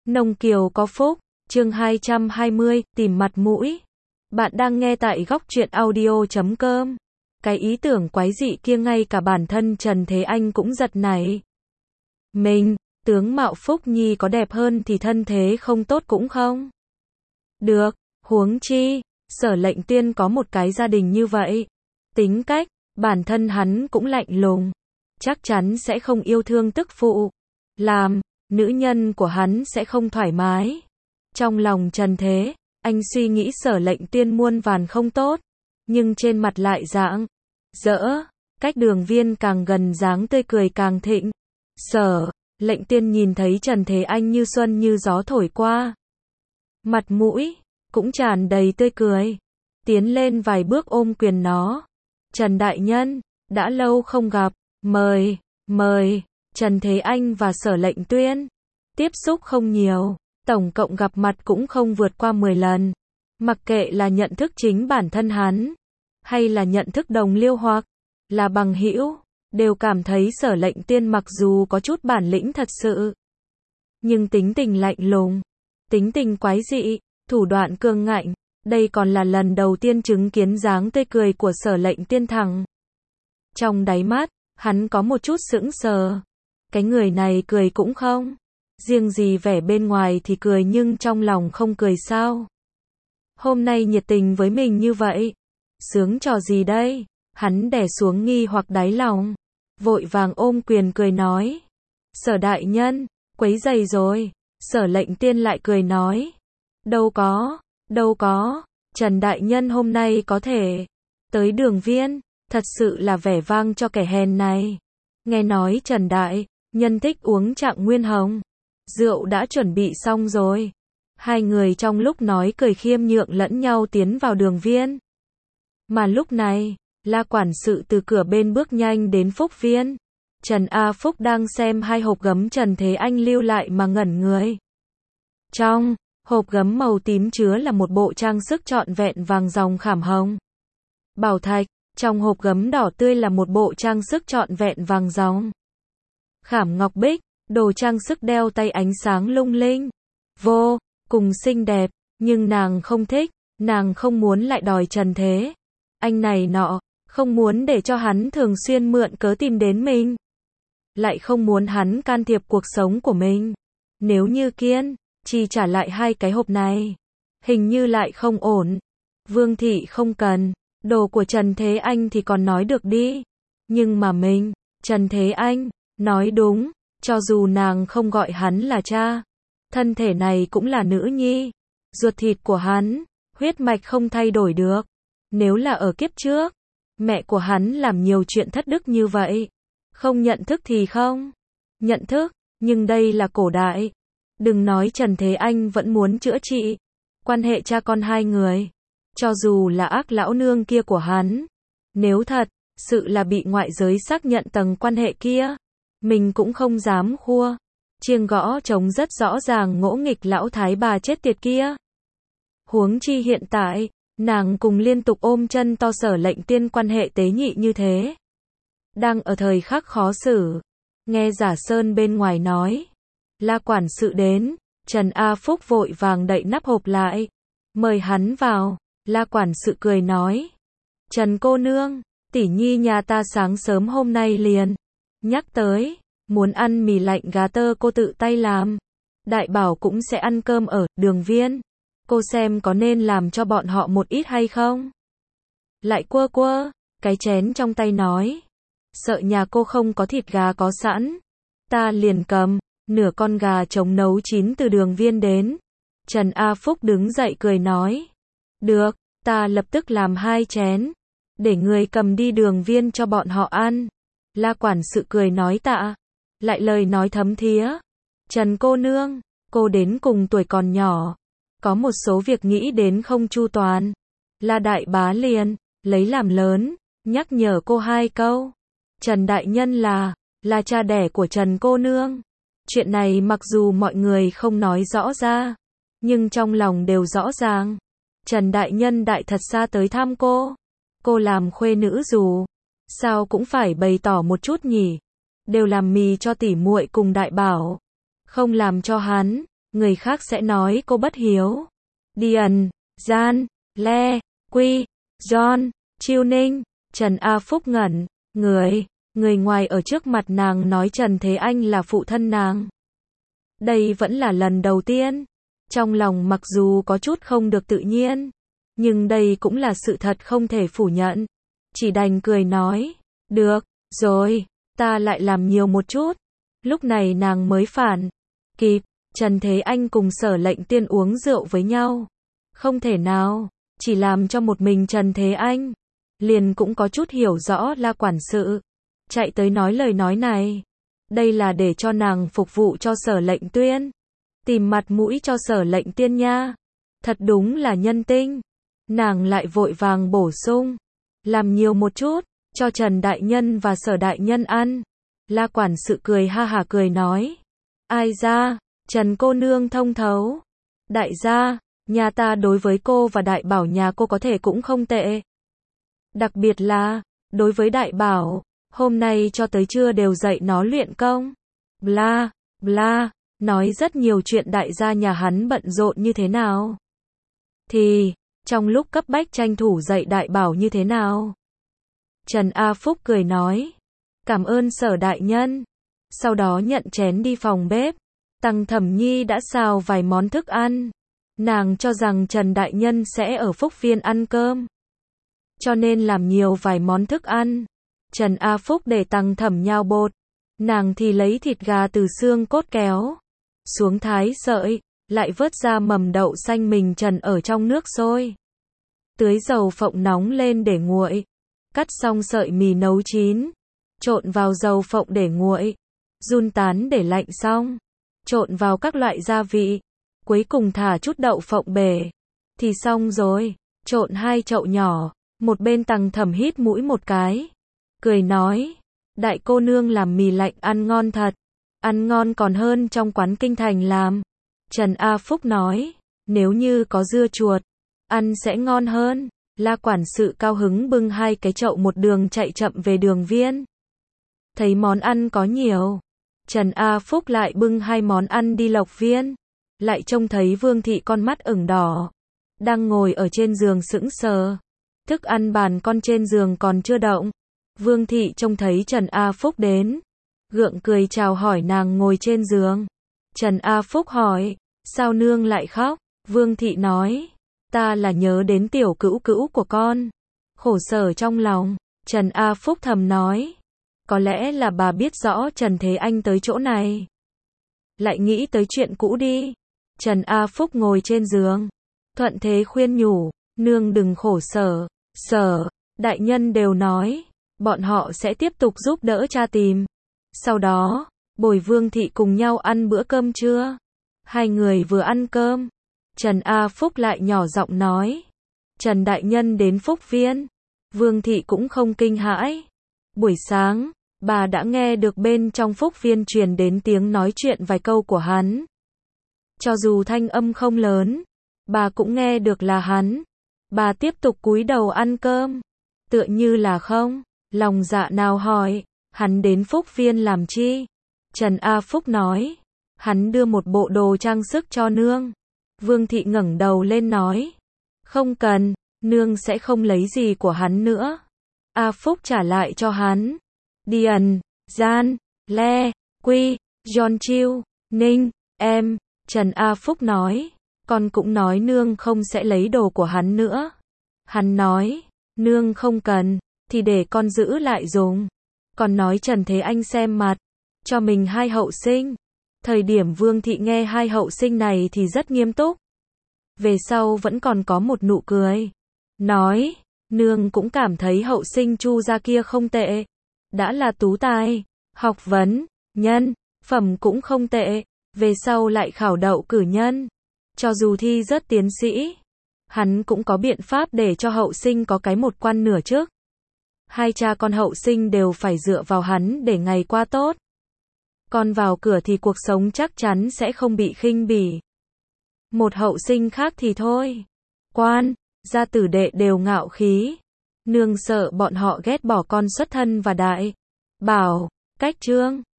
Nông Kiều có phúc, chương 220, tìm mặt mũi. Bạn đang nghe tại góc truyện audio.com. Cái ý tưởng quái dị kia ngay cả bản thân Trần Thế Anh cũng giật nảy. Mình, tướng mạo Phúc Nhi có đẹp hơn thì thân thế không tốt cũng không được, huống chi, Sở Lệnh Tuyên có một cái gia đình như vậy. Tính cách, bản thân hắn cũng lạnh lùng, chắc chắn sẽ không yêu thương tức phụ. Làm nữ nhân của hắn sẽ không thoải mái. Trong lòng Trần Thế Anh suy nghĩ Sở Lệnh Tuyên muôn vàn không tốt, nhưng trên mặt lại rạng rỡ. Cách Đường Viên càng gần dáng tươi cười càng thịnh. Sở Lệnh Tuyên nhìn thấy Trần Thế Anh như xuân như gió thổi qua, mặt mũi cũng tràn đầy tươi cười, tiến lên vài bước ôm quyền nó. Trần đại nhân, đã lâu không gặp, mời. Trần Thế Anh và Sở Lệnh Tuyên tiếp xúc không nhiều, tổng cộng gặp mặt cũng không vượt qua 10 lần. Mặc kệ là nhận thức chính bản thân hắn, hay là nhận thức đồng liêu hoặc là bằng hữu, đều cảm thấy Sở Lệnh Tuyên mặc dù có chút bản lĩnh thật sự, nhưng tính tình lạnh lùng, tính tình quái dị, thủ đoạn cương ngạnh. Đây còn là lần đầu tiên chứng kiến dáng tươi cười của Sở Lệnh Tuyên thẳng. Trong đáy mắt, hắn có một chút sững sờ. Cái người này cười cũng không riêng gì vẻ bên ngoài thì cười nhưng trong lòng không cười sao? Hôm nay nhiệt tình với mình như vậy, sướng trò gì đây? Hắn đè xuống nghi hoặc đáy lòng, vội vàng ôm quyền cười nói. Sở đại nhân, quấy rầy rồi. Sở Lệnh Tuyên lại cười nói. Đâu có, Trần đại nhân hôm nay có thể tới Đường Viên, thật sự là vẻ vang cho kẻ hèn này. Nghe nói Trần đại nhân thích uống Trạng Nguyên Hồng, rượu đã chuẩn bị xong rồi. Hai người trong lúc nói cười khiêm nhượng lẫn nhau tiến vào Đường Viên. Mà lúc này, La quản sự từ cửa bên bước nhanh đến Phúc Viên. Trần A Phúc đang xem hai hộp gấm Trần Thế Anh lưu lại mà ngẩn người. Trong hộp gấm màu tím chứa là một bộ trang sức trọn vẹn vàng ròng khảm hồng bảo thạch, trong hộp gấm đỏ tươi là một bộ trang sức trọn vẹn vàng ròng khảm ngọc bích, đồ trang sức đeo tay ánh sáng lung linh, vô cùng xinh đẹp, nhưng nàng không thích, nàng không muốn lại đòi Trần Thế Anh này nọ, không muốn để cho hắn thường xuyên mượn cớ tìm đến mình, lại không muốn hắn can thiệp cuộc sống của mình. Nếu như kiên chỉ trả lại hai cái hộp này, hình như lại không ổn. Vương thị không cần, đồ của Trần Thế Anh thì còn nói được đi. Nhưng mà mình, Trần Thế Anh, nói đúng, cho dù nàng không gọi hắn là cha, thân thể này cũng là nữ nhi, ruột thịt của hắn, huyết mạch không thay đổi được. Nếu là ở kiếp trước, mẹ của hắn làm nhiều chuyện thất đức như vậy, không nhận thức thì không nhận thức, nhưng đây là cổ đại. Đừng nói Trần Thế Anh vẫn muốn chữa trị quan hệ cha con hai người. Cho dù là ác lão nương kia của hắn, nếu thật sự là bị ngoại giới xác nhận tầng quan hệ kia, mình cũng không dám khua chiêng gõ trống rất rõ ràng ngỗ nghịch lão thái bà chết tiệt kia. Huống chi hiện tại, nàng cùng liên tục ôm chân to Sở Lệnh Tuyên quan hệ tế nhị như thế, đang ở thời khắc khó xử. Nghe Giả Sơn bên ngoài nói La quản sự đến, Trần A Phúc vội vàng đậy nắp hộp lại, mời hắn vào. La quản sự cười nói, Trần cô nương, tỷ nhi nhà ta sáng sớm hôm nay liền nhắc tới, muốn ăn mì lạnh gà tơ cô tự tay làm. Đại bảo cũng sẽ ăn cơm ở Đường Viên, cô xem có nên làm cho bọn họ một ít hay không? Lại quơ cái chén trong tay nói, sợ nhà cô không có thịt gà có sẵn, ta liền cầm nửa con gà trống nấu chín từ Đường Viên đến. Trần A Phúc đứng dậy cười nói, được, ta lập tức làm 2 chén, để người cầm đi Đường Viên cho bọn họ ăn. La quản sự cười nói tạ, lại lời nói thấm thía, Trần cô nương, cô đến cùng tuổi còn nhỏ, có một số việc nghĩ đến không chu toàn. La đại bá liền lấy làm lớn, nhắc nhở cô 2 câu. Trần đại nhân là cha đẻ của Trần cô nương. Chuyện này mặc dù mọi người không nói rõ ra, nhưng trong lòng đều rõ ràng. Trần đại nhân đại thật xa tới thăm cô làm khuê nữ dù sao cũng phải bày tỏ một chút nhỉ. Đều làm mì cho tỷ muội cùng đại bảo, không làm cho hắn người khác sẽ nói cô bất hiếu. Điền, Gian, Le, Quy, John, Chiêu Ninh, Trần A Phúc ngẩn, người ngoài ở trước mặt nàng nói Trần Thế Anh là phụ thân nàng. Đây vẫn là lần đầu tiên. Trong lòng mặc dù có chút không được tự nhiên, nhưng đây cũng là sự thật không thể phủ nhận. Chỉ đành cười nói, được, rồi, ta lại làm nhiều một chút. Lúc này nàng mới phản kịp, Trần Thế Anh cùng Sở Lệnh Tiên uống rượu với nhau. Không thể nào, chỉ làm cho một mình Trần Thế Anh. Liền cũng có chút hiểu rõ La quản sự. Chạy tới nói lời nói này. Đây là để cho nàng phục vụ cho Sở Lệnh Tuyên. Tìm mặt mũi cho Sở Lệnh Tiên nha. Thật đúng là nhân tinh. Nàng lại vội vàng bổ sung. Làm nhiều một chút, cho Trần Đại Nhân và Sở Đại Nhân ăn. La quản sự cười ha hả cười nói. Ai ra, Trần cô nương thông thấu. Đại gia, nhà ta đối với cô và Đại Bảo nhà cô có thể cũng không tệ. Đặc biệt là, đối với Đại Bảo, hôm nay cho tới trưa đều dạy nó luyện công. Bla, bla, nói rất nhiều chuyện đại gia nhà hắn bận rộn như thế nào. Thì, trong lúc cấp bách tranh thủ dạy Đại Bảo như thế nào. Trần A Phúc cười nói. Cảm ơn Sở Đại Nhân. Sau đó nhận chén đi phòng bếp. Tăng Thẩm Nhi đã xào vài món thức ăn. Nàng cho rằng Trần Đại Nhân sẽ ở Phúc Viên ăn cơm. Cho nên làm nhiều vài món thức ăn. Trần A Phúc để Tăng Thẩm nhào bột. Nàng thì lấy thịt gà từ xương cốt kéo xuống thái sợi, lại vớt ra mầm đậu xanh mình trần ở trong nước sôi. Tưới dầu phộng nóng lên để nguội. Cắt xong sợi mì nấu chín. Trộn vào dầu phộng để nguội. Đun tán để lạnh xong. Trộn vào các loại gia vị. Cuối cùng thả chút đậu phộng bể. Thì xong rồi. Trộn 2 chậu nhỏ. Một bên Tăng Thẩm hít mũi một cái. Cười nói. Đại cô nương làm mì lạnh ăn ngon thật. Ăn ngon còn hơn trong quán kinh thành làm. Trần A Phúc nói. Nếu như có dưa chuột. Ăn sẽ ngon hơn. La quản sự cao hứng bưng 2 cái chậu một đường chạy chậm về Đường Viên. Thấy món ăn có nhiều. Trần A Phúc lại bưng 2 món ăn đi Lộc Viên. Lại trông thấy Vương Thị con mắt ửng đỏ. Đang ngồi ở trên giường sững sờ. Thức ăn bàn con trên giường còn chưa động. Vương Thị trông thấy Trần A Phúc đến. Gượng cười chào hỏi nàng ngồi trên giường. Trần A Phúc hỏi. Sao nương lại khóc? Vương Thị nói. Ta là nhớ đến tiểu cữu cữu của con. Khổ sở trong lòng. Trần A Phúc thầm nói. Có lẽ là bà biết rõ Trần Thế Anh tới chỗ này. Lại nghĩ tới chuyện cũ đi. Trần A Phúc ngồi trên giường. Thuận thế khuyên nhủ. Nương đừng khổ sở. Sở, đại nhân đều nói. Bọn họ sẽ tiếp tục giúp đỡ cha tìm. Sau đó, bồi Vương Thị cùng nhau ăn bữa cơm trưa. 2 người vừa ăn cơm. Trần A Phúc lại nhỏ giọng nói. Trần Đại Nhân đến Phúc Viên. Vương Thị cũng không kinh hãi. Buổi sáng, bà đã nghe được bên trong Phúc Viên truyền đến tiếng nói chuyện vài câu của hắn. Cho dù thanh âm không lớn, bà cũng nghe được là hắn. Bà tiếp tục cúi đầu ăn cơm. Tựa như là không, lòng dạ nào hỏi, hắn đến Phúc Viên làm chi? Trần A Phúc nói, hắn đưa một bộ đồ trang sức cho nương. Vương Thị ngẩng đầu lên nói, không cần, nương sẽ không lấy gì của hắn nữa. A Phúc trả lại cho hắn. Điền, Gian, Le, Quy, John Chiêu, Ninh, em. Trần A Phúc nói, con cũng nói nương không sẽ lấy đồ của hắn nữa. Hắn nói, nương không cần, thì để con giữ lại dùng. Còn nói Trần Thế Anh xem mặt, cho mình 2 hậu sinh. Thời điểm Vương Thị nghe 2 hậu sinh này thì rất nghiêm túc. Về sau vẫn còn có một nụ cười. Nói, nương cũng cảm thấy hậu sinh Chu gia kia không tệ. Đã là tú tài, học vấn, nhân, phẩm cũng không tệ. Về sau lại khảo đậu cử nhân. Cho dù thi rớt tiến sĩ, hắn cũng có biện pháp để cho hậu sinh có cái một quan nửa chức. 2 cha con hậu sinh đều phải dựa vào hắn để ngày qua tốt. Con vào cửa thì cuộc sống chắc chắn sẽ không bị khinh bỉ. Một hậu sinh khác thì thôi. Quan, gia tử đệ đều ngạo khí. Nương sợ bọn họ ghét bỏ con xuất thân và Đại Bảo, cách trương.